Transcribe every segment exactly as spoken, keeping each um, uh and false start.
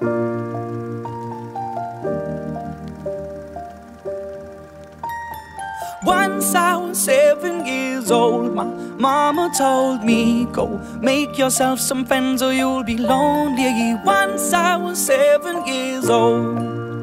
Once I was seven years old, my mama told me, go make yourself some friends or you'll be lonely. Once I was seven years old.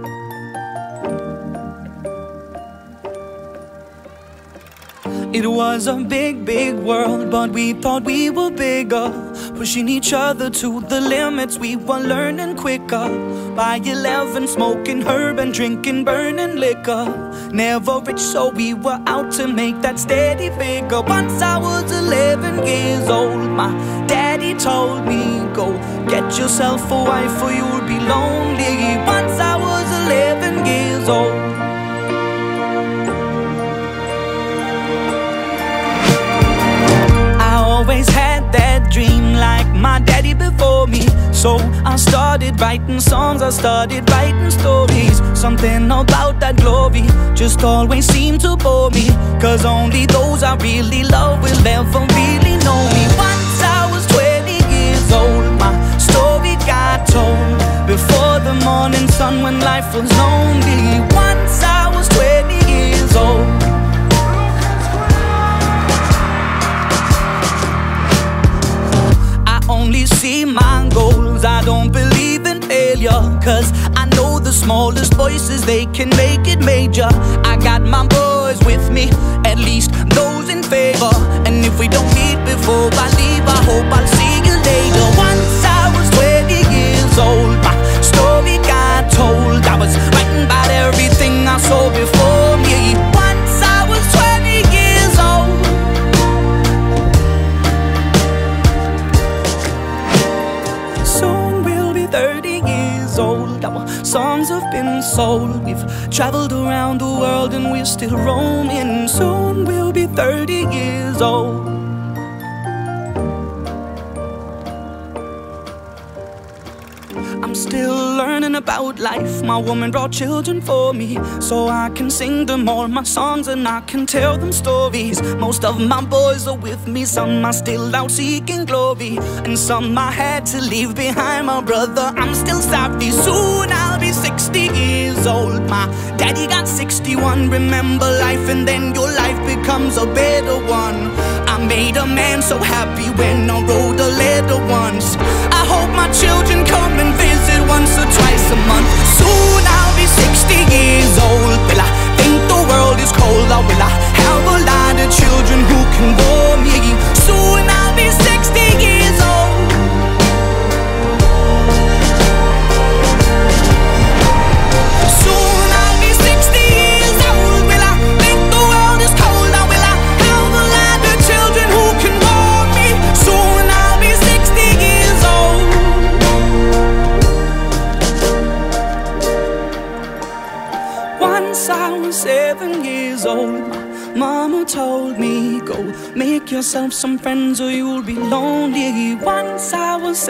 It was a big, big world, but we thought we were bigger, pushing each other to the limits. We were learning quicker. By eleven, smoking herb and drinking burning liquor. Never rich, so we were out to make that steady figure. Once I was eleven years old, my daddy told me, go get yourself a wife or you'll be lonely. Once I was eleven years old. Always had that dream like my daddy before me. So I started writing songs, I started writing stories. Something about that glory just always seemed to bore me, cause only those I really love will ever really know me. Once I was twenty years old, my story got told before the morning sun when life was lonely. Once I was twenty years old. Only see my goals, I don't believe in failure, cause I know the smallest voices, they can make it major. I got my boys with me, at least those in favor. And if we don't meet before I leave, I hope I'll see you later. Once I was twenty years old, my story got told. I was writing about everything I saw before me. Once I was twenty years old. thirty years old, our songs have been sold. We've traveled around the world and we're still roaming. Soon we'll be thirty years old. I'm still learning about life. My woman brought children for me, so I can sing them all my songs and I can tell them stories. Most of my boys are with me, some are still out seeking glory, and some I had to leave behind. My brother, I'm still sorry. Soon I'll be sixty years old. My daddy got sixty-one. Remember life and then your life becomes a better one. I made a man so happy when I wrote a letter once. I hope my children come and visit once or twice a month. Soon I'll be sixty years old. Will I think the world is cold, or will I have a lot of children who can bore me? Soon I'll be sixty years old. Soon I'll be sixty years old. Will I think the world is cold, or will I have a lot of children who can bore me? Soon I'll be sixty years old. Once I was seven years old, my mama told me, go make yourself some friends or you'll be lonely. Once I was